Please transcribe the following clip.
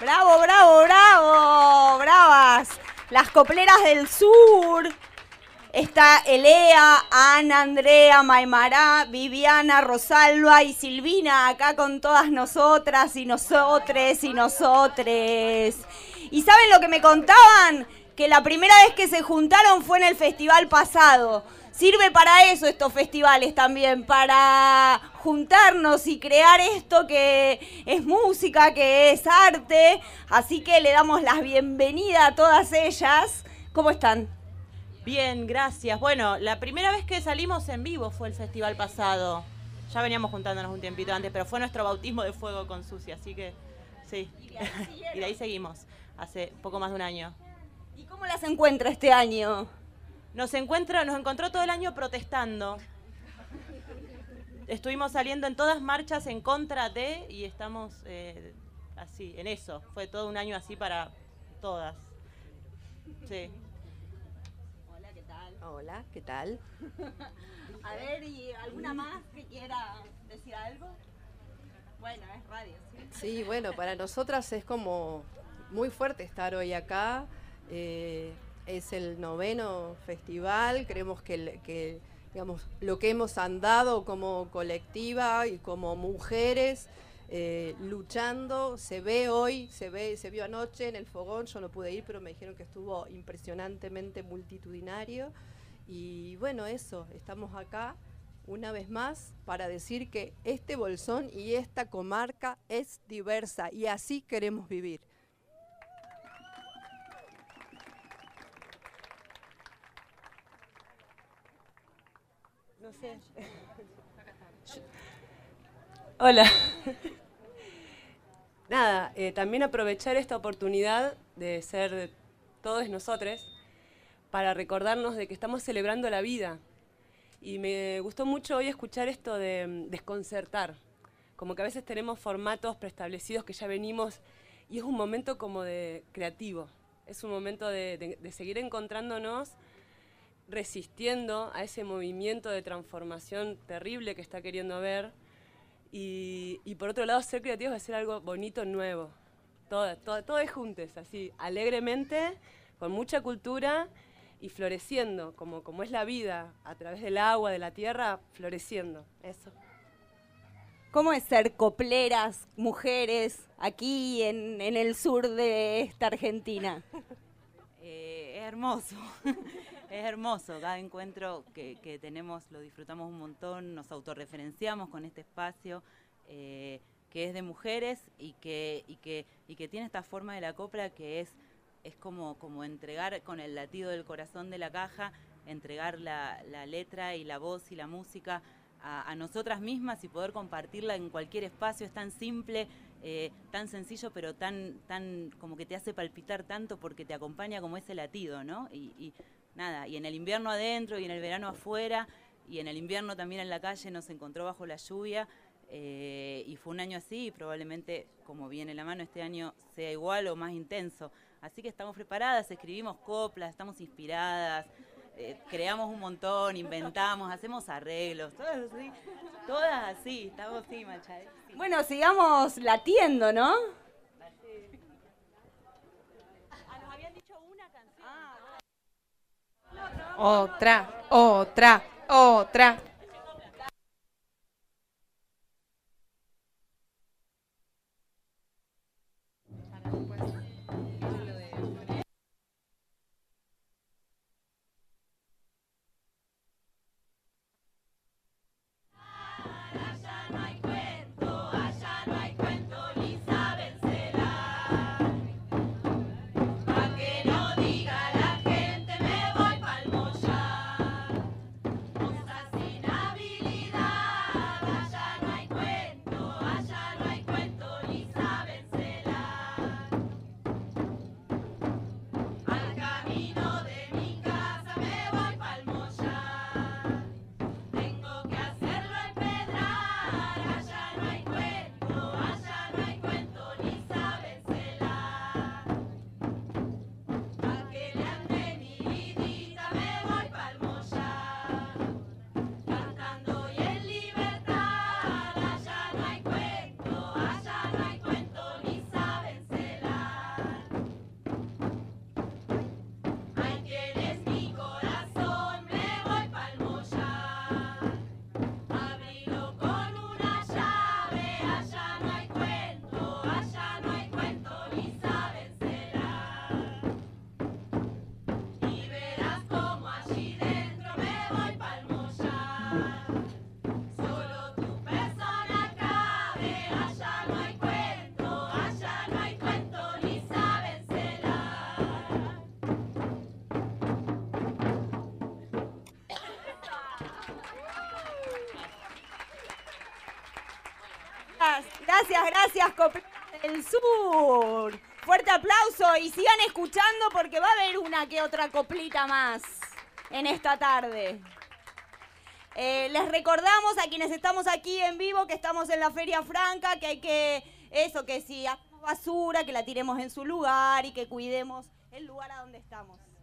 Bravo, bravo, bravo, bravas. Las copleras del sur. Está Elea, Ana, Andrea, Maimará, Viviana, Rosalba y Silvina acá con todas nosotras y nosotres y nosotres. ¿Y saben lo que me contaban? Que la primera vez que se juntaron fue en el festival pasado. Sirve para eso estos festivales también, para juntarnos y crear esto que es música, que es arte. Así que le damos la bienvenida a todas ellas. ¿Cómo están? Bien, gracias. Bueno, la primera vez que salimos en vivo fue el festival pasado. Ya veníamos juntándonos un tiempito antes, pero fue nuestro bautismo de fuego con Susi, así que sí. Y de ahí seguimos, hace poco más de un año. ¿Y cómo las encuentra este año? Nos encontró todo el año protestando. Estuvimos saliendo en todas marchas en contra de, y estamos así, en eso. Fue todo un año así para todas. Sí. Hola, ¿qué tal? A ver, ¿y alguna más que quiera decir algo? Bueno, es radio, ¿sí? Sí, bueno, para nosotras es como muy fuerte estar hoy acá. Es el 9º festival. Creemos que digamos, lo que hemos andado como colectiva y como mujeres luchando, se ve hoy, se vio anoche en el fogón. Yo no pude ir, pero me dijeron que estuvo impresionantemente multitudinario. Y bueno, eso, estamos acá una vez más para decir que este Bolsón y esta comarca es diversa y así queremos vivir. No sé. Hola. Nada, también aprovechar esta oportunidad de ser todos nosotros para recordarnos de que estamos celebrando la vida. Y me gustó mucho hoy escuchar esto de desconcertar. Como que a veces tenemos formatos preestablecidos que ya venimos y es un momento como de creativo. Es un momento de seguir encontrándonos, resistiendo a ese movimiento de transformación terrible que está queriendo haber. Y por otro lado, ser creativos es hacer algo bonito, nuevo. Todos juntos, así, alegremente, con mucha cultura y floreciendo, como es la vida, a través del agua, de la tierra, floreciendo, eso. ¿Cómo es ser copleras, mujeres, aquí en el sur de esta Argentina? Es hermoso, es hermoso. Cada encuentro que tenemos lo disfrutamos un montón, nos autorreferenciamos con este espacio que es de mujeres y que tiene esta forma de la copla que es como entregar con el latido del corazón de la caja, entregar la letra y la voz y la música a nosotras mismas y poder compartirla en cualquier espacio. Es tan simple, tan sencillo, pero tan como que te hace palpitar tanto porque te acompaña como ese latido, ¿no? Y nada, y en el invierno adentro y en el verano afuera, y en el invierno también en la calle nos encontró bajo la lluvia, y fue un año así y probablemente, como viene la mano, este año sea igual o más intenso. Así que estamos preparadas, escribimos coplas, estamos inspiradas, creamos un montón, inventamos, hacemos arreglos, todas así, estamos así, Machade. Sí. Bueno, sigamos latiendo, ¿no? Nos habían dicho una canción. Otra. Asesina gracias, Copleras del Sur. Fuerte aplauso y sigan escuchando porque va a haber una que otra coplita más en esta tarde. Les recordamos a quienes estamos aquí en vivo que estamos en la Feria Franca, que hay que, que si hacemos basura, que la tiremos en su lugar y que cuidemos el lugar a donde estamos.